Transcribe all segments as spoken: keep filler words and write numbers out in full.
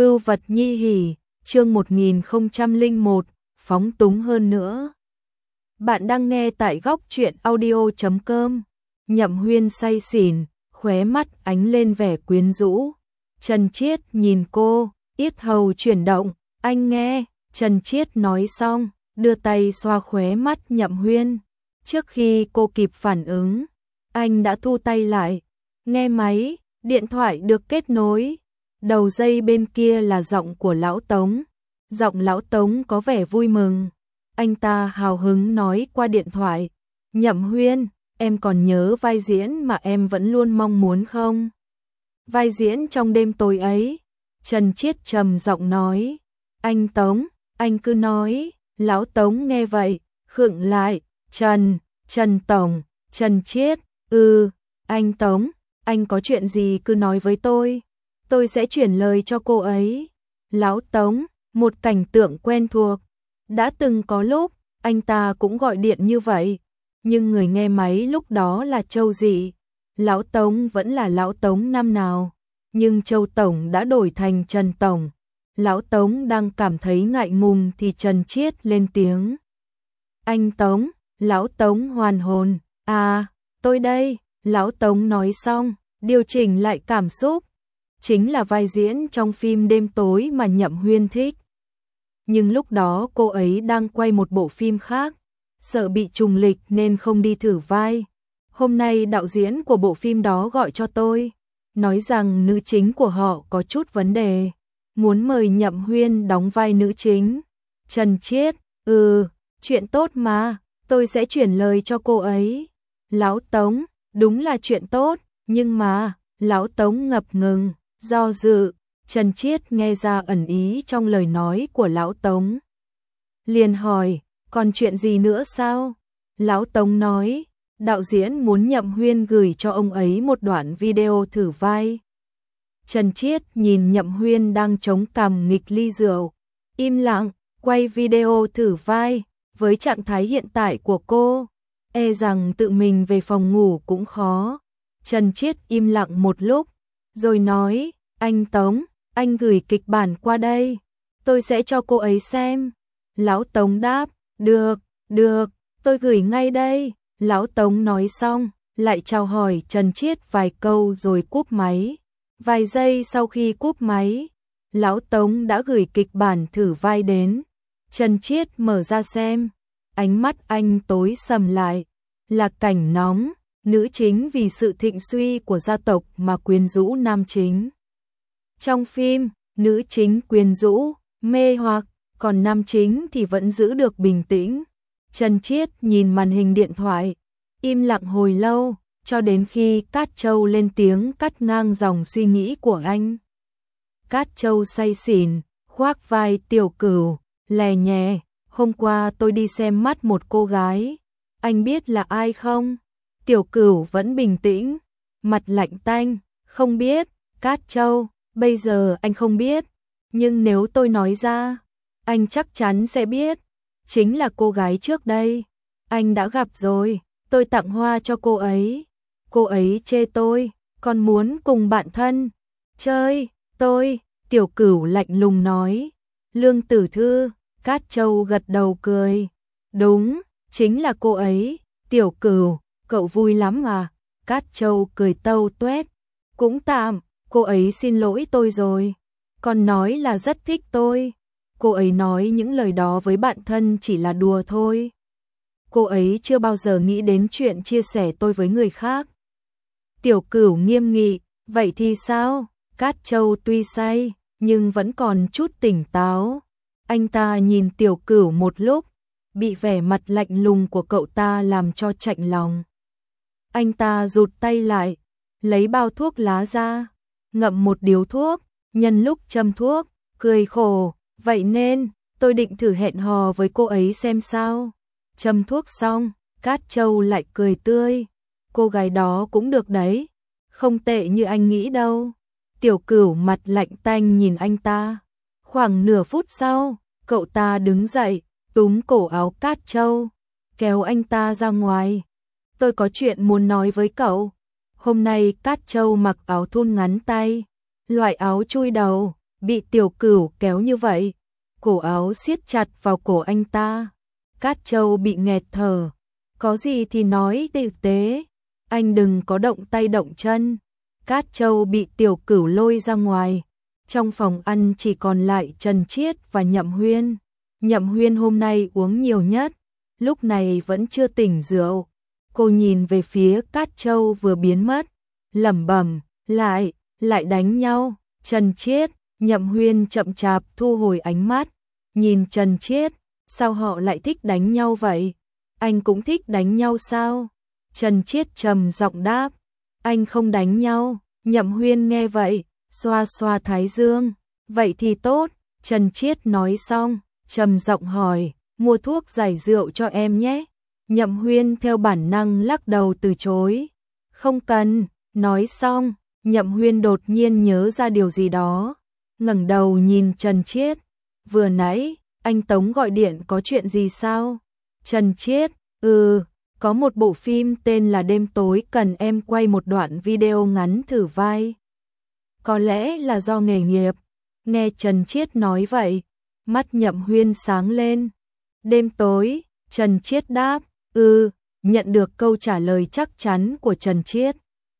Vưu vật nhi hỉ, chương một nghìn không trăm lẻ một, phóng túng hơn nữa. Bạn đang nghe tại góc truyện audio chấm com. Nhậm Huyên say xỉn, khóe mắt ánh lên vẻ quyến rũ. Trần Chiết nhìn cô, yết hầu chuyển động, anh nghe, Trần Chiết nói xong, đưa tay xoa khóe mắt Nhậm Huyên. Trước khi cô kịp phản ứng, anh đã thu tay lại. Nghe máy, điện thoại được kết nối. Đầu dây bên kia là giọng của Lão Tống. Giọng Lão Tống có vẻ vui mừng. Anh ta hào hứng nói qua điện thoại. Nhậm Huyên, em còn nhớ vai diễn mà em vẫn luôn mong muốn không? Vai diễn trong đêm tối ấy. Trần Chiết trầm giọng nói. Anh Tống, anh cứ nói. Lão Tống nghe vậy, khựng lại. Trần, Trần Tổng, Trần Chiết, ừ, anh Tống, anh có chuyện gì cứ nói với tôi. Tôi sẽ chuyển lời cho cô ấy. Lão Tống, một cảnh tượng quen thuộc. Đã từng có lúc, anh ta cũng gọi điện như vậy. Nhưng người nghe máy lúc đó là Châu Dị. Lão Tống vẫn là Lão Tống năm nào. Nhưng Châu Tổng đã đổi thành Trần Tổng. Lão Tống đang cảm thấy ngại ngùng thì Trần Chiết lên tiếng. Anh Tống, Lão Tống hoàn hồn. À, tôi đây. Lão Tống nói xong, điều chỉnh lại cảm xúc. Chính là vai diễn trong phim Đêm tối mà Nhậm Huyên thích. Nhưng lúc đó cô ấy đang quay một bộ phim khác, sợ bị trùng lịch nên không đi thử vai. Hôm nay đạo diễn của bộ phim đó gọi cho tôi, nói rằng nữ chính của họ có chút vấn đề, muốn mời Nhậm Huyên đóng vai nữ chính. Trần Chiết, ừ, chuyện tốt mà, tôi sẽ chuyển lời cho cô ấy. Lão Tống, đúng là chuyện tốt, nhưng mà, Lão Tống ngập ngừng, do dự. Trần Chiết nghe ra ẩn ý trong lời nói của Lão Tống. Liền hỏi, còn chuyện gì nữa sao? Lão Tống nói, đạo diễn muốn Nhậm Huyên gửi cho ông ấy một đoạn video thử vai. Trần Chiết nhìn Nhậm Huyên đang chống cằm nghịch ly rượu, im lặng, quay video thử vai. Với trạng thái hiện tại của cô, e rằng tự mình về phòng ngủ cũng khó. Trần Chiết im lặng một lúc, rồi nói, anh Tống, anh gửi kịch bản qua đây, tôi sẽ cho cô ấy xem. Lão Tống đáp, được, được, tôi gửi ngay đây. Lão Tống nói xong, lại chào hỏi Trần Chiết vài câu rồi cúp máy. Vài giây sau khi cúp máy, Lão Tống đã gửi kịch bản thử vai đến. Trần Chiết mở ra xem, ánh mắt anh tối sầm lại, là cảnh nóng, nữ chính vì sự thịnh suy của gia tộc mà quyến rũ nam chính. Trong phim, nữ chính quyến rũ, mê hoặc, còn nam chính thì vẫn giữ được bình tĩnh. Trần Chiết nhìn màn hình điện thoại, im lặng hồi lâu, cho đến khi Cát Châu lên tiếng cắt ngang dòng suy nghĩ của anh. Cát Châu say xỉn, khoác vai Tiểu Cửu, lè nhè, hôm qua tôi đi xem mắt một cô gái, anh biết là ai không? Tiểu Cửu vẫn bình tĩnh, mặt lạnh tanh, không biết. Cát Châu, bây giờ anh không biết, nhưng nếu tôi nói ra, anh chắc chắn sẽ biết. Chính là cô gái trước đây, anh đã gặp rồi, tôi tặng hoa cho cô ấy. Cô ấy chê tôi, còn muốn cùng bạn thân chơi, tôi. Tiểu Cửu lạnh lùng nói. Lương Tử Thư. Cát Châu gật đầu cười. Đúng, chính là cô ấy. Tiểu Cửu, cậu vui lắm à? Cát Châu cười tâu tuét. Cũng tạm, cô ấy xin lỗi tôi rồi, còn nói là rất thích tôi. Cô ấy nói những lời đó với bạn thân chỉ là đùa thôi. Cô ấy chưa bao giờ nghĩ đến chuyện chia sẻ tôi với người khác. Tiểu Cửu nghiêm nghị, vậy thì sao? Cát Châu tuy say, nhưng vẫn còn chút tỉnh táo. Anh ta nhìn Tiểu Cửu một lúc, bị vẻ mặt lạnh lùng của cậu ta làm cho chạnh lòng. Anh ta rụt tay lại, lấy bao thuốc lá ra, ngậm một điếu thuốc, nhân lúc châm thuốc, cười khổ, vậy nên, tôi định thử hẹn hò với cô ấy xem sao. Châm thuốc xong, Cát Châu lại cười tươi, cô gái đó cũng được đấy, không tệ như anh nghĩ đâu. Tiểu Cửu mặt lạnh tanh nhìn anh ta. Khoảng nửa phút sau, cậu ta đứng dậy, túm cổ áo Cát Châu, kéo anh ta ra ngoài. Tôi có chuyện muốn nói với cậu. Hôm nay Cát Châu mặc áo thun ngắn tay, loại áo chui đầu, bị Tiểu Cửu kéo như vậy, cổ áo siết chặt vào cổ anh ta. Cát Châu bị nghẹt thở, có gì thì nói tử tế, anh đừng có động tay động chân. Cát Châu bị Tiểu Cửu lôi ra ngoài, trong phòng ăn chỉ còn lại Trần Chiết và Nhậm Huyên. Nhậm Huyên hôm nay uống nhiều nhất, lúc này vẫn chưa tỉnh rượu. Cô nhìn về phía Cát Châu vừa biến mất, lẩm bẩm, lại, lại đánh nhau. Trần Chiết, Nhậm Huyên chậm chạp thu hồi ánh mắt, nhìn Trần Chiết, sao họ lại thích đánh nhau vậy? Anh cũng thích đánh nhau sao? Trần Chiết trầm giọng đáp, anh không đánh nhau. Nhậm Huyên nghe vậy, xoa xoa thái dương, vậy thì tốt. Trần Chiết nói xong, trầm giọng hỏi, mua thuốc giải rượu cho em nhé. Nhậm Huyên theo bản năng lắc đầu từ chối, không cần. Nói xong, Nhậm Huyên đột nhiên nhớ ra điều gì đó, ngẩng đầu nhìn Trần Chiết, vừa nãy anh Tống gọi điện có chuyện gì sao? Trần Chiết, ừ, có một bộ phim tên là Đêm tối cần em quay một đoạn video ngắn thử vai. Có lẽ là do nghề nghiệp. Nghe Trần Chiết nói vậy, mắt Nhậm Huyên sáng lên. Đêm tối, Trần Chiết đáp, ừ, nhận được câu trả lời chắc chắn của Trần Chiết.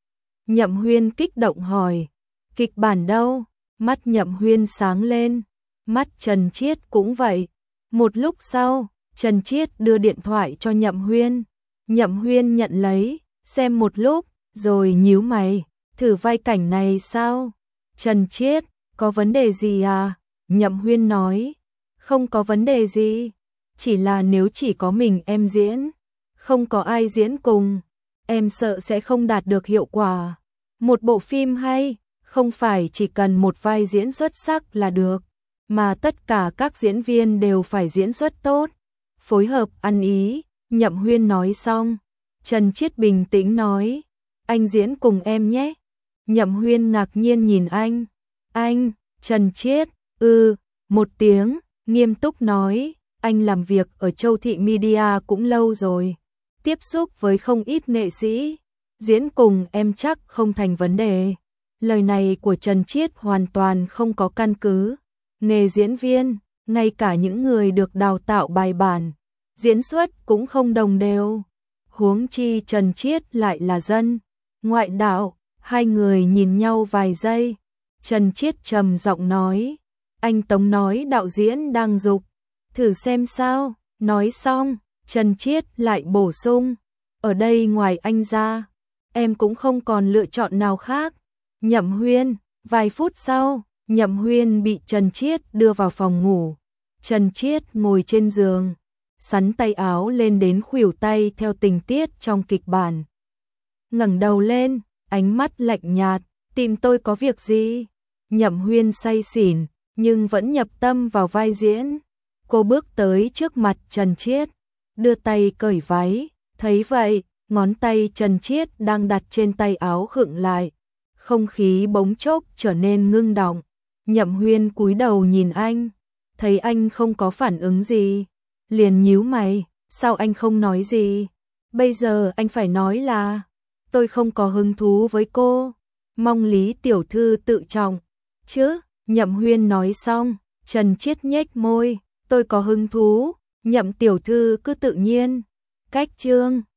Nhậm Huyên kích động hỏi, kịch bản đâu? Mắt Nhậm Huyên sáng lên, mắt Trần Chiết cũng vậy. Một lúc sau, Trần Chiết đưa điện thoại cho Nhậm Huyên. Nhậm Huyên nhận lấy, xem một lúc, rồi nhíu mày, thử vai cảnh này sao? Trần Chiết, có vấn đề gì à? Nhậm Huyên nói, không có vấn đề gì, chỉ là nếu chỉ có mình em diễn, không có ai diễn cùng, em sợ sẽ không đạt được hiệu quả. Một bộ phim hay, không phải chỉ cần một vai diễn xuất sắc là được, mà tất cả các diễn viên đều phải diễn xuất tốt, phối hợp ăn ý. Nhậm Huyên nói xong, Trần Chiết bình tĩnh nói, anh diễn cùng em nhé. Nhậm Huyên ngạc nhiên nhìn anh, anh, Trần Chiết, ừ, một tiếng, nghiêm túc nói, anh làm việc ở Châu Thị Media cũng lâu rồi, tiếp xúc với không ít nghệ sĩ, diễn cùng em chắc không thành vấn đề. Lời này của Trần Chiết hoàn toàn không có căn cứ. Nghề diễn viên, ngay cả những người được đào tạo bài bản, diễn xuất cũng không đồng đều. Huống chi Trần Chiết lại là dân ngoại đạo. Hai người nhìn nhau vài giây. Trần Chiết trầm giọng nói, anh Tống nói đạo diễn đang giục, thử xem sao. Nói xong, Trần Chiết lại bổ sung, ở đây ngoài anh ra, em cũng không còn lựa chọn nào khác. Nhậm Huyên, vài phút sau, Nhậm Huyên bị Trần Chiết đưa vào phòng ngủ. Trần Chiết ngồi trên giường, xắn tay áo lên đến khuỷu tay theo tình tiết trong kịch bản. Ngẩng đầu lên, ánh mắt lạnh nhạt, tìm tôi có việc gì? Nhậm Huyên say xỉn, nhưng vẫn nhập tâm vào vai diễn. Cô bước tới trước mặt Trần Chiết, đưa tay cởi váy, thấy vậy, ngón tay Trần Chiết đang đặt trên tay áo khựng lại. Không khí bỗng chốc trở nên ngưng đọng. Nhậm Huyên cúi đầu nhìn anh, thấy anh không có phản ứng gì, liền nhíu mày, sao anh không nói gì? Bây giờ anh phải nói là, tôi không có hứng thú với cô, mong Lý tiểu thư tự trọng, chứ? Nhậm Huyên nói xong, Trần Chiết nhếch môi, tôi có hứng thú, Nhậm tiểu thư cứ tự nhiên. Cách chương